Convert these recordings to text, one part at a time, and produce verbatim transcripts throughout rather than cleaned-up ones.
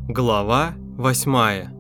Глава восьмая.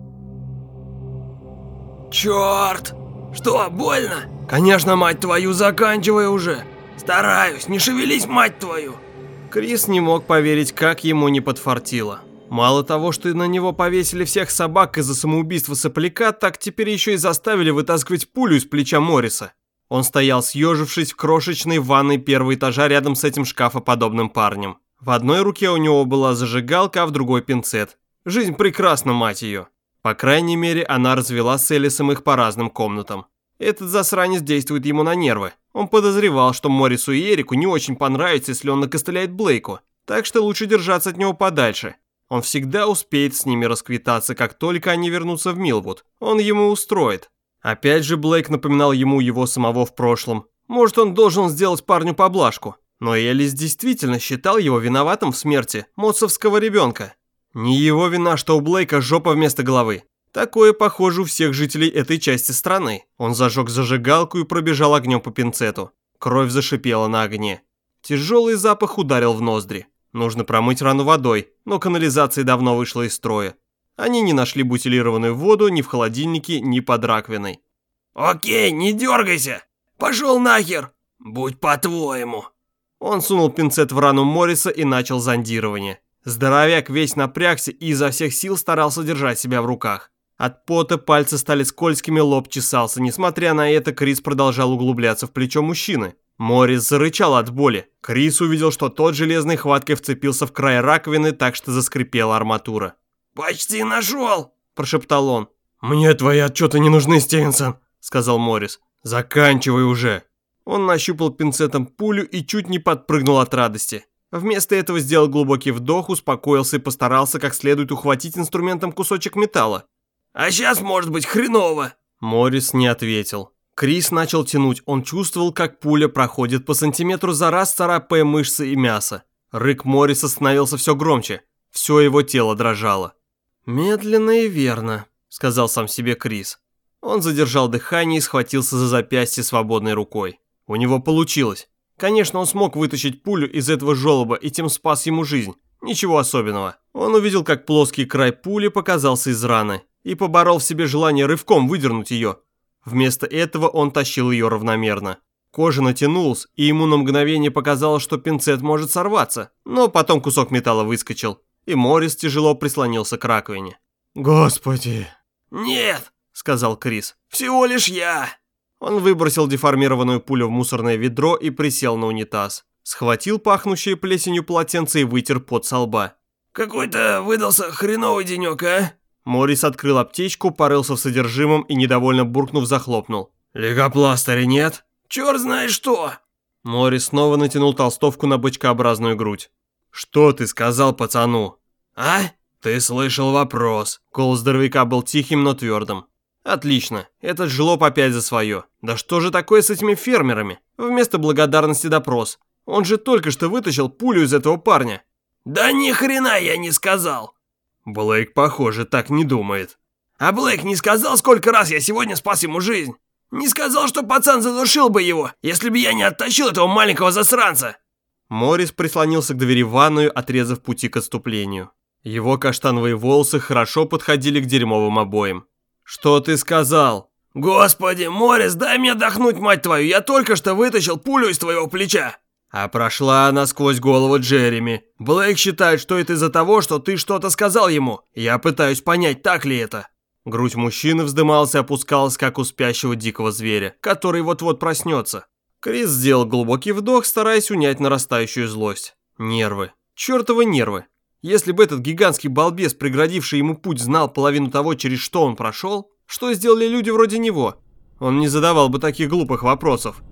Черт! Что, больно? Конечно, мать твою, заканчивай уже. Стараюсь, не шевелись, мать твою. Крис не мог поверить, как ему не подфартило. Мало того, что на него повесили всех собак из-за самоубийства сопляка, так теперь еще и заставили вытаскивать пулю из плеча Морриса. Он стоял, съежившись в крошечной ванной первого этажа рядом с этим шкафоподобным парнем. В одной руке у него была зажигалка, а в другой пинцет. Жизнь прекрасна, мать ее. По крайней мере, она развела с Элисом их по разным комнатам. Этот засранец действует ему на нервы. Он подозревал, что Моррису и Эрику не очень понравится, если он накостыляет Блейку. Так что лучше держаться от него подальше. Он всегда успеет с ними расквитаться, как только они вернутся в Милвуд. Он ему устроит. Опять же, Блейк напоминал ему его самого в прошлом. Может, он должен сделать парню поблажку. Но Элис действительно считал его виноватым в смерти моцовского ребенка. Не его вина, что у Блейка жопа вместо головы. Такое, похоже, у всех жителей этой части страны. Он зажег зажигалку и пробежал огнем по пинцету. Кровь зашипела на огне. Тяжелый запах ударил в ноздри. Нужно промыть рану водой, но канализация давно вышла из строя. Они не нашли бутилированную воду ни в холодильнике, ни под раковиной. Окей, не дергайся. Пошел нахер. Будь по-твоему. Он сунул пинцет в рану Морриса и начал зондирование. Здоровяк весь напрягся и изо всех сил старался держать себя в руках. От пота пальцы стали скользкими, лоб чесался. Несмотря на это, Крис продолжал углубляться в плечо мужчины. Моррис зарычал от боли. Крис увидел, что тот железной хваткой вцепился в край раковины, так что заскрипела арматура. «Почти нашел!» – прошептал он. «Мне твои отчеты не нужны, Стивенсон», – сказал Моррис. «Заканчивай уже». Он нащупал пинцетом пулю и чуть не подпрыгнул от радости. Вместо этого сделал глубокий вдох, успокоился и постарался как следует ухватить инструментом кусочек металла. «А сейчас может быть хреново!» Моррис не ответил. Крис начал тянуть, он чувствовал, как пуля проходит по сантиметру за раз, царапая мышцы и мясо. Рык Морриса становился все громче, все его тело дрожало. «Медленно и верно», — сказал сам себе Крис. Он задержал дыхание и схватился за запястье свободной рукой. У него получилось. Конечно, он смог вытащить пулю из этого желоба и тем спас ему жизнь. Ничего особенного. Он увидел, как плоский край пули показался из раны и поборол в себе желание рывком выдернуть ее. Вместо этого он тащил ее равномерно. Кожа натянулась, и ему на мгновение показалось, что пинцет может сорваться, но потом кусок металла выскочил, и Моррис тяжело прислонился к раковине. «Господи!» «Нет!» – сказал Крис. «Всего лишь я!» Он выбросил деформированную пулю в мусорное ведро и присел на унитаз. Схватил пахнущее плесенью полотенце и вытер пот со лба. «Какой-то выдался хреновый денек, а?» Моррис открыл аптечку, порылся в содержимом и, недовольно буркнув, захлопнул. «Лейкопластыря нет?» «Черт знает что!» Моррис снова натянул толстовку на бочкообразную грудь. «Что ты сказал пацану?» «А?» «Ты слышал вопрос». Голос здоровяка был тихим, но твердым. «Отлично, этот жлоб опять за свое. Да что же такое с этими фермерами? Вместо благодарности допрос. Он же только что вытащил пулю из этого парня». «Да ни хрена я не сказал». Блейк, похоже, так не думает. «А Блейк не сказал, сколько раз я сегодня спас ему жизнь? Не сказал, что пацан задушил бы его, если бы я не оттащил этого маленького засранца». Моррис прислонился к двери в ванную, отрезав пути к отступлению. Его каштановые волосы хорошо подходили к дерьмовым обоям. «Что ты сказал?» «Господи, Моррис, дай мне отдохнуть, мать твою, я только что вытащил пулю из твоего плеча». А прошла она сквозь голову Джереми. Блейк считает, что это из-за того, что ты что-то сказал ему. Я пытаюсь понять, так ли это. Грудь мужчины вздымалась и опускалась, как у спящего дикого зверя, который вот-вот проснется. Крис сделал глубокий вдох, стараясь унять нарастающую злость. Нервы. Чертовы нервы. Если бы этот гигантский балбес, преградивший ему путь, знал половину того, через что он прошел, что сделали люди вроде него, он не задавал бы таких глупых вопросов.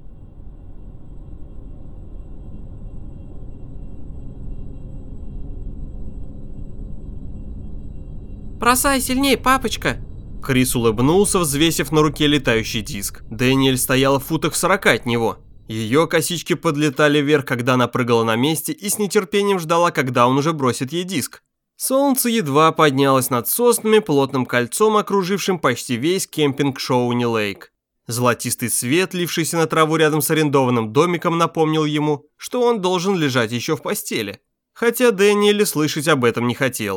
«Бросай сильней, папочка!» Крис улыбнулся, взвесив на руке летающий диск. Дэниэль стояла в футах в сорока от него. Ее косички подлетали вверх, когда она прыгала на месте, и с нетерпением ждала, когда он уже бросит ей диск. Солнце едва поднялось над соснами, плотным кольцом, окружившим почти весь кемпинг Шоуни-Лейк. Золотистый свет, лившийся на траву рядом с арендованным домиком, напомнил ему, что он должен лежать еще в постели. Хотя Дэниэль слышать об этом не хотела.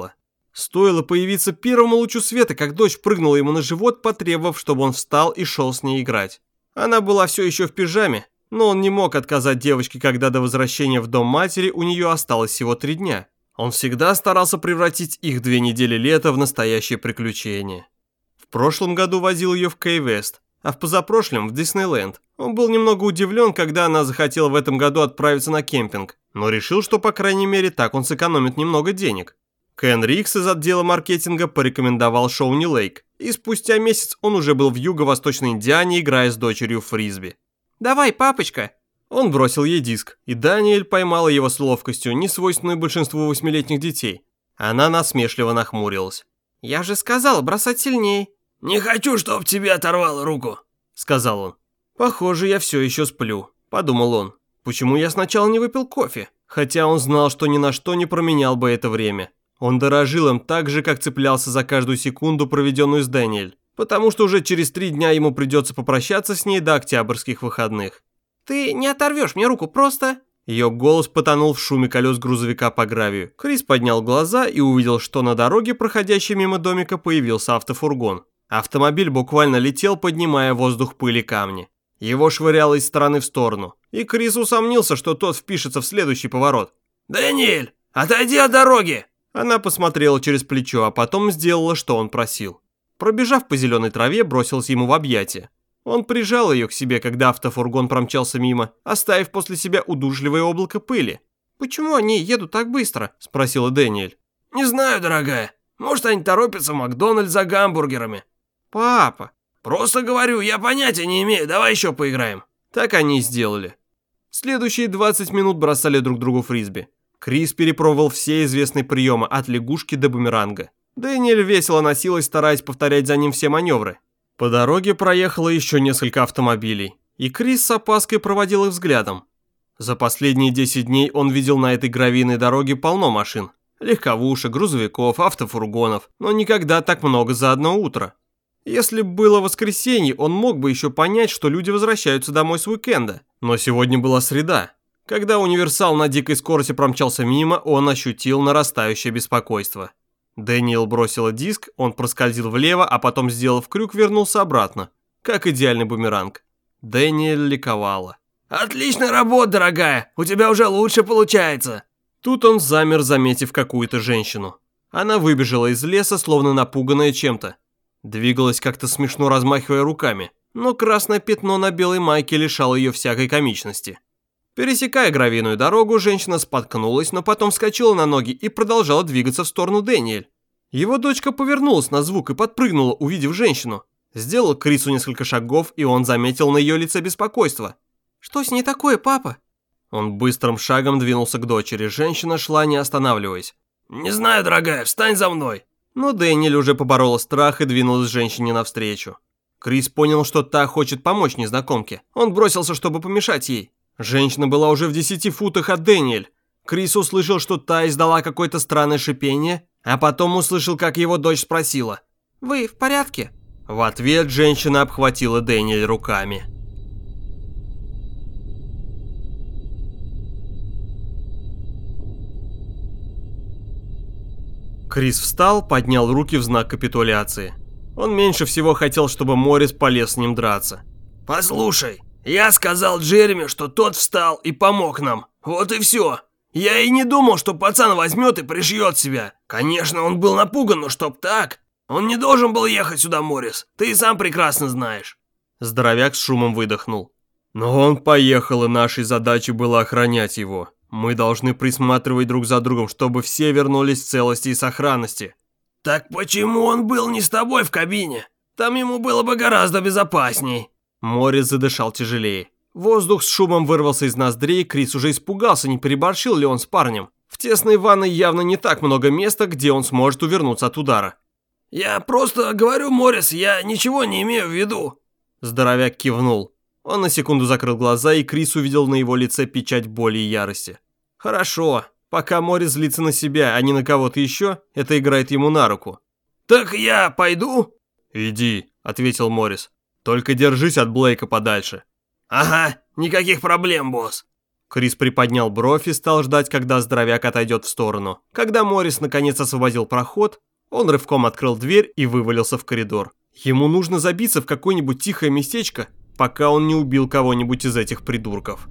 Стоило появиться первому лучу света, как дочь прыгнула ему на живот, потребовав, чтобы он встал и шел с ней играть. Она была все еще в пижаме, но он не мог отказать девочке, когда до возвращения в дом матери у нее осталось всего три дня. Он всегда старался превратить их две недели лета в настоящее приключение. В прошлом году возил ее в Кей-Вест, а в позапрошлом в Диснейленд. Он был немного удивлен, когда она захотела в этом году отправиться на кемпинг, но решил, что по крайней мере так он сэкономит немного денег. Кен Рикс из отдела маркетинга порекомендовал Шауни Лейк, и спустя месяц он уже был в юго-восточной Индиане, играя с дочерью в фрисби. «Давай, папочка!» Он бросил ей диск, и Даниэль поймала его с ловкостью, не свойственной большинству восьмилетних детей. Она насмешливо нахмурилась. «Я же сказал бросать сильней!» «Не хочу, чтоб тебе оторвало руку», — сказал он. «Похоже, я все еще сплю», — подумал он. «Почему я сначала не выпил кофе?» Хотя он знал, что ни на что не променял бы это время. Он дорожил им так же, как цеплялся за каждую секунду, проведенную с Дэниэль, потому что уже через три дня ему придется попрощаться с ней до октябрьских выходных. «Ты не оторвешь мне руку, просто...» Ее голос потонул в шуме колес грузовика по гравию. Крис поднял глаза и увидел, что на дороге, проходящей мимо домика, появился автофургон. Автомобиль буквально летел, поднимая в воздух пыль и камни. Его швыряло из стороны в сторону, и Крис усомнился, что тот впишется в следующий поворот. «Дэниэль, отойди от дороги!» Она посмотрела через плечо, а потом сделала, что он просил. Пробежав по зеленой траве, бросилась ему в объятия. Он прижал ее к себе, когда автофургон промчался мимо, оставив после себя удушливое облако пыли. «Почему они едут так быстро?» – спросила Дэниэль. «Не знаю, дорогая. Может, они торопятся в Макдональдс за гамбургерами». «Папа!» «Просто говорю, я понятия не имею. Давай еще поиграем». Так они и сделали. Следующие двадцать минут бросали друг другу фрисби. Крис перепробовал все известные приемы от лягушки до бумеранга. Дэниэль весело носилась, стараясь повторять за ним все маневры. По дороге проехало еще несколько автомобилей, и Крис с опаской проводил их взглядом. За последние десять дней он видел на этой гравийной дороге полно машин. Легковушек, грузовиков, автофургонов, но никогда так много за одно утро. Если бы было воскресенье, он мог бы еще понять, что люди возвращаются домой с уикенда. Но сегодня была среда. Когда универсал на дикой скорости промчался мимо, он ощутил нарастающее беспокойство. Дэниэл бросила диск, он проскользил влево, а потом, сделав крюк, вернулся обратно. Как идеальный бумеранг. Дэниэль ликовала. «Отличная работа, дорогая! У тебя уже лучше получается!» Тут он замер, заметив какую-то женщину. Она выбежала из леса, словно напуганная чем-то. Двигалась как-то смешно, размахивая руками, но красное пятно на белой майке лишало ее всякой комичности. Пересекая гравийную дорогу, женщина споткнулась, но потом вскочила на ноги и продолжала двигаться в сторону Дэниэль. Его дочка повернулась на звук и подпрыгнула, увидев женщину. Сделал Крису несколько шагов, и он заметил на ее лице беспокойство. «Что с ней такое, папа?» Он быстрым шагом двинулся к дочери, женщина шла, не останавливаясь. «Не знаю, дорогая, встань за мной!» Но Дэниэль уже поборола страх и двинулась женщине навстречу. Крис понял, что та хочет помочь незнакомке. Он бросился, чтобы помешать ей. Женщина была уже в десяти футах от Дэниэль. Крис услышал, что та издала какое-то странное шипение, а потом услышал, как его дочь спросила: «Вы в порядке?» В ответ женщина обхватила Дэниэль руками. Крис встал, поднял руки в знак капитуляции. Он меньше всего хотел, чтобы Моррис полез с ним драться. «Послушай, я сказал Джереми, что тот встал и помог нам. Вот и все. Я и не думал, что пацан возьмет и пришьет себя. Конечно, он был напуган, но чтоб так. Он не должен был ехать сюда, Моррис. Ты и сам прекрасно знаешь». Здоровяк с шумом выдохнул. «Но он поехал, и нашей задачей было охранять его. Мы должны присматривать друг за другом, чтобы все вернулись в целости и сохранности». «Так почему он был не с тобой в кабине? Там ему было бы гораздо безопасней». Моррис задышал тяжелее. Воздух с шумом вырвался из ноздрей, Крис уже испугался, не переборщил ли он с парнем. В тесной ванной явно не так много места, где он сможет увернуться от удара. «Я просто говорю, Моррис, я ничего не имею в виду». Здоровяк кивнул. Он на секунду закрыл глаза, и Крис увидел на его лице печать боли и ярости. Хорошо, пока Моррис злится на себя, а не на кого-то еще, это играет ему на руку. «Так я пойду?» «Иди», — ответил Моррис. «Только держись от Блейка подальше». «Ага, никаких проблем, босс». Крис приподнял бровь и стал ждать, когда здоровяк отойдет в сторону. Когда Моррис наконец освободил проход, он рывком открыл дверь и вывалился в коридор. Ему нужно забиться в какое-нибудь тихое местечко, пока он не убил кого-нибудь из этих придурков.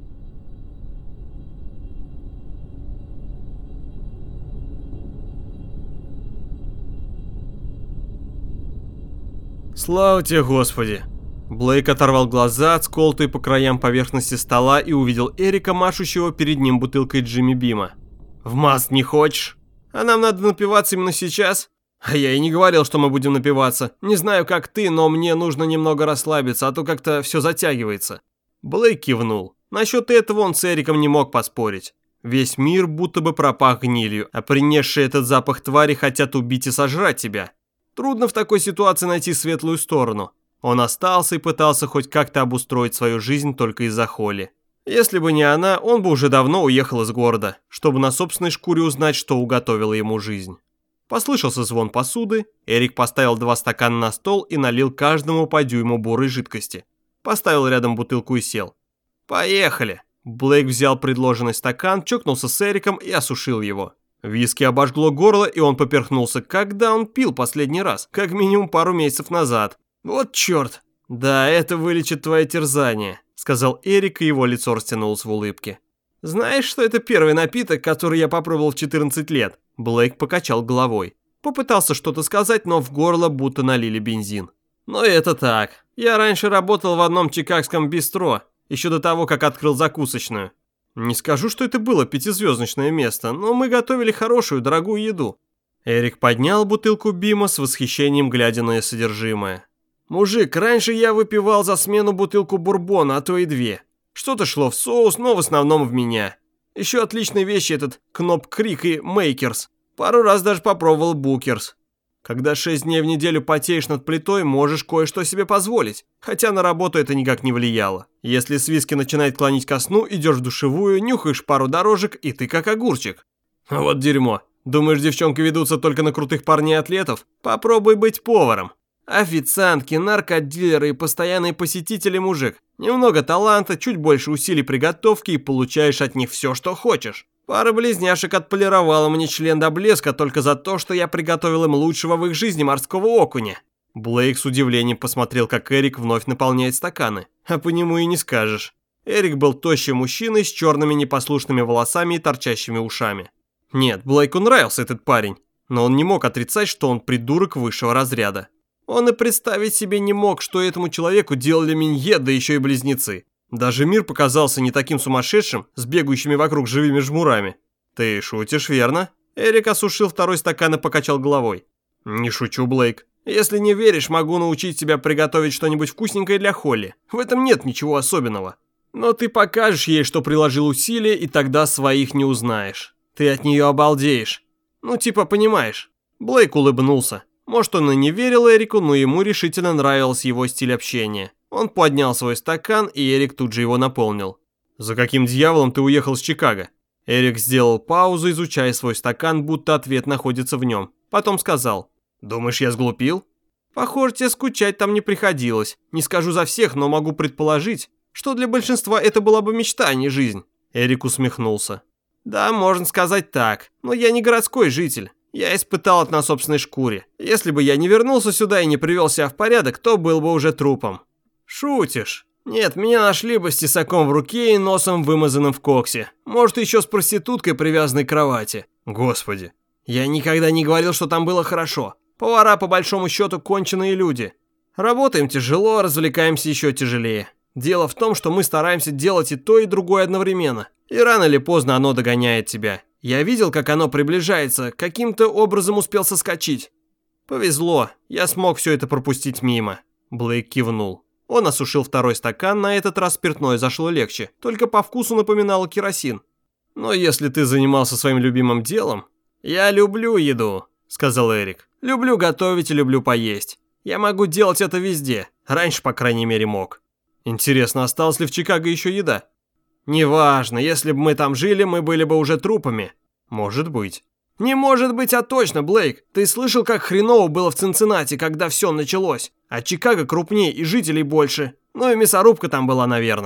Слава тебе, Господи! Блейк оторвал глаза от сколотой по краям поверхности стола и увидел Эрика, машущего перед ним бутылкой Джимми Бима. «В маст не хочешь? А нам надо напиваться именно сейчас?» «А я и не говорил, что мы будем напиваться. Не знаю, как ты, но мне нужно немного расслабиться, а то как-то все затягивается». Блейк кивнул. Насчет этого он с Эриком не мог поспорить. Весь мир будто бы пропах гнилью, а принесшие этот запах твари хотят убить и сожрать тебя. Трудно в такой ситуации найти светлую сторону. Он остался и пытался хоть как-то обустроить свою жизнь только из-за Холли. Если бы не она, он бы уже давно уехал из города, чтобы на собственной шкуре узнать, что уготовила ему жизнь. Послышался звон посуды, Эрик поставил два стакана на стол и налил каждому по дюйму бурой жидкости. Поставил рядом бутылку и сел. «Поехали!» Блейк взял предложенный стакан, чокнулся с Эриком и осушил его. Виски обожгло горло, и он поперхнулся, когда он пил последний раз, как минимум пару месяцев назад. «Вот черт!» «Да, это вылечит твое терзание», — сказал Эрик, и его лицо растянулось в улыбке. «Знаешь, что это первый напиток, который я попробовал в четырнадцать лет?» Блейк покачал головой. Попытался что-то сказать, но в горло будто налили бензин. «Но это так. Я раньше работал в одном чикагском бистро, еще до того, как открыл закусочную. Не скажу, что это было пятизвездочное место, но мы готовили хорошую, дорогую еду». Эрик поднял бутылку Бима с восхищением, глядя на ее содержимое. «Мужик, раньше я выпивал за смену бутылку бурбона, а то и две. Что-то шло в соус, но в основном в меня. Еще отличные вещи этот Кноп Крик и Мейкерс. Пару раз даже попробовал Букерс. Когда шесть дней в неделю потеешь над плитой, можешь кое-что себе позволить. Хотя на работу это никак не влияло. Если с виски начинает клонить ко сну, идешь в душевую, нюхаешь пару дорожек, и ты как огурчик. Вот дерьмо. Думаешь, девчонки ведутся только на крутых парней-атлетов? Попробуй быть поваром. Официантки, наркодилеры и постоянные посетители, мужик. Немного таланта, чуть больше усилий при готовке и получаешь от них все, что хочешь. Пара близняшек отполировала мне член до блеска только за то, что я приготовил им лучшего в их жизни морского окуня. Блейк с удивлением посмотрел, как Эрик вновь наполняет стаканы. А по нему и не скажешь. Эрик был тощим мужчиной с черными непослушными волосами и торчащими ушами. Нет, Блейку нравился этот парень, но он не мог отрицать, что он придурок высшего разряда. Он и представить себе не мог, что этому человеку делали минье, да еще и близнецы. Даже мир показался не таким сумасшедшим, с бегающими вокруг живыми жмурами. Ты шутишь, верно? Эрик осушил второй стакан и покачал головой. Не шучу, Блейк. Если не веришь, могу научить тебя приготовить что-нибудь вкусненькое для Холли. В этом нет ничего особенного. Но ты покажешь ей, что приложил усилия, и тогда своих не узнаешь. Ты от нее обалдеешь. Ну типа понимаешь. Блейк улыбнулся. Может, он и не верил Эрику, но ему решительно нравился его стиль общения. Он поднял свой стакан, и Эрик тут же его наполнил. «За каким дьяволом ты уехал с Чикаго?» Эрик сделал паузу, изучая свой стакан, будто ответ находится в нем. Потом сказал: «Думаешь, я сглупил?» «Похоже, тебе скучать там не приходилось. Не скажу за всех, но могу предположить, что для большинства это была бы мечта, а не жизнь». Эрик усмехнулся. «Да, можно сказать так, но я не городской житель. Я испытал это на собственной шкуре. Если бы я не вернулся сюда и не привел себя в порядок, то был бы уже трупом». «Шутишь?» «Нет, меня нашли бы с тесаком в руке и носом вымазанным в коксе. Может, еще с проституткой, привязанной к кровати». «Господи». «Я никогда не говорил, что там было хорошо. Повара, по большому счету, конченые люди. Работаем тяжело, развлекаемся еще тяжелее. Дело в том, что мы стараемся делать и то, и другое одновременно. И рано или поздно оно догоняет тебя. Я видел, как оно приближается, каким-то образом успел соскочить. Повезло, я смог все это пропустить мимо». Блейк кивнул. Он осушил второй стакан, на этот раз спиртное зашло легче, только по вкусу напоминало керосин. «Но если ты занимался своим любимым делом...» «Я люблю еду», — сказал Эрик. «Люблю готовить и люблю поесть. Я могу делать это везде. Раньше, по крайней мере, мог». «Интересно, осталась ли в Чикаго еще еда?» «Неважно, если бы мы там жили, мы были бы уже трупами». «Может быть». «Не может быть, а точно, Блейк. Ты слышал, как хреново было в Цинциннати, когда все началось? А Чикаго крупнее и жителей больше. Ну и мясорубка там была, наверное.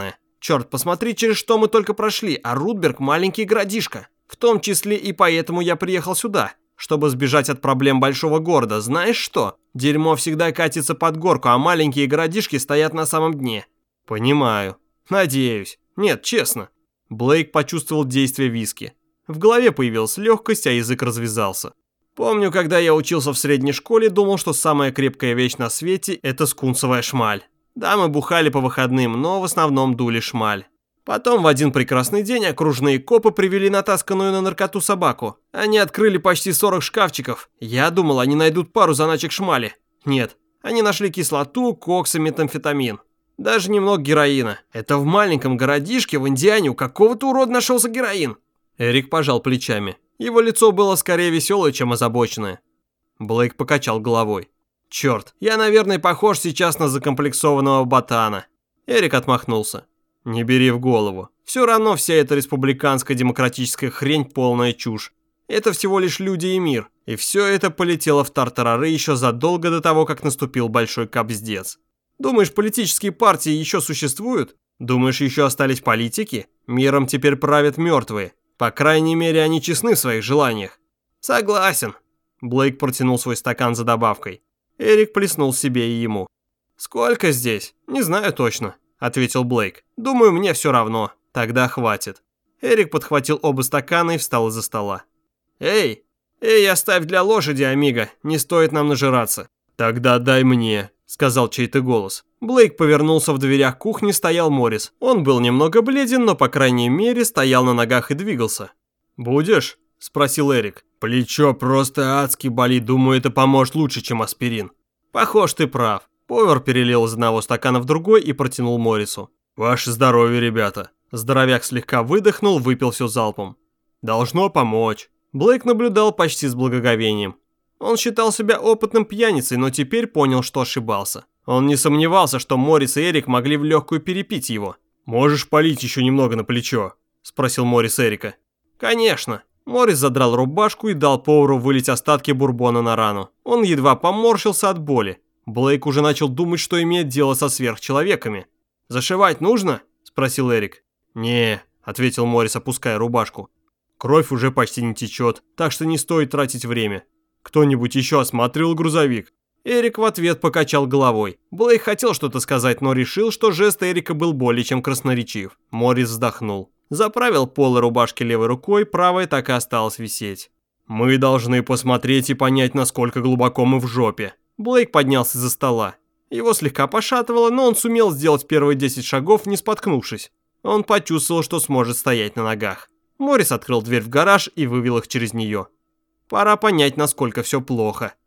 Черт, посмотри, через что мы только прошли, а Рудберг маленький городишко. В том числе и поэтому я приехал сюда, чтобы сбежать от проблем большого города. Знаешь что? Дерьмо всегда катится под горку, а маленькие городишки стоят на самом дне. Понимаю. Надеюсь. Нет, честно. Блейк почувствовал действие виски. В голове появилась легкость, а язык развязался. Помню, когда я учился в средней школе, думал, что самая крепкая вещь на свете – это скунсовая шмаль. Да, мы бухали по выходным, но в основном дули шмаль. Потом в один прекрасный день окружные копы привели натасканную на наркоту собаку. Они открыли почти сорок шкафчиков. Я думал, они найдут пару заначек шмали. Нет, они нашли кислоту, кокс и метамфетамин. Даже немного героина. Это в маленьком городишке в Индиане у какого-то урода нашелся героин. Эрик пожал плечами. Его лицо было скорее веселое, чем озабоченное. Блейк покачал головой. Черт, я, наверное, похож сейчас на закомплексованного ботана. Эрик отмахнулся. Не бери в голову. Все равно вся эта республиканская демократическая хрень полная чушь. Это всего лишь люди и мир. И все это полетело в тартарары еще задолго до того, как наступил большой капздец. Думаешь, политические партии еще существуют? Думаешь, еще остались политики? Миром теперь правят мертвые. По крайней мере, они честны в своих желаниях. Согласен. Блейк протянул свой стакан за добавкой. Эрик плеснул себе и ему. Сколько здесь? Не знаю точно, ответил Блейк. Думаю, мне все равно. Тогда хватит. Эрик подхватил оба стакана и встал из-за стола. Эй, эй, оставь для лошади, амиго. Не стоит нам нажираться. Тогда дай мне, сказал чей-то голос. Блейк повернулся, в дверях кухни стоял Моррис. Он был немного бледен, но по крайней мере стоял на ногах и двигался. «Будешь?» – спросил Эрик. «Плечо просто адски болит, думаю, это поможет лучше, чем аспирин». «Похож, ты прав». Повар перелил из одного стакана в другой и протянул Моррису. «Ваше здоровье, ребята». Здоровяк слегка выдохнул, выпил все залпом. «Должно помочь». Блейк наблюдал почти с благоговением. Он считал себя опытным пьяницей, но теперь понял, что ошибался. Он не сомневался, что Моррис и Эрик могли в легкую перепить его. «Можешь полить еще немного на плечо?» – спросил Моррис Эрика. «Конечно». Моррис задрал рубашку и дал повару вылить остатки бурбона на рану. Он едва поморщился от боли. Блейк уже начал думать, что имеет дело со сверхчеловеками. «Зашивать нужно?» – спросил Эрик. «Не», – ответил Моррис, опуская рубашку. «Кровь уже почти не течет, так что не стоит тратить время. Кто-нибудь еще осматривал грузовик?» Эрик в ответ покачал головой. Блейк хотел что-то сказать, но решил, что жест Эрика был более чем красноречив. Моррис вздохнул. Заправил полы рубашки левой рукой, правая так и осталась висеть. «Мы должны посмотреть и понять, насколько глубоко мы в жопе». Блейк поднялся из-за стола. Его слегка пошатывало, но он сумел сделать первые десять шагов, не споткнувшись. Он почувствовал, что сможет стоять на ногах. Моррис открыл дверь в гараж и вывел их через нее. Пора понять, насколько все плохо.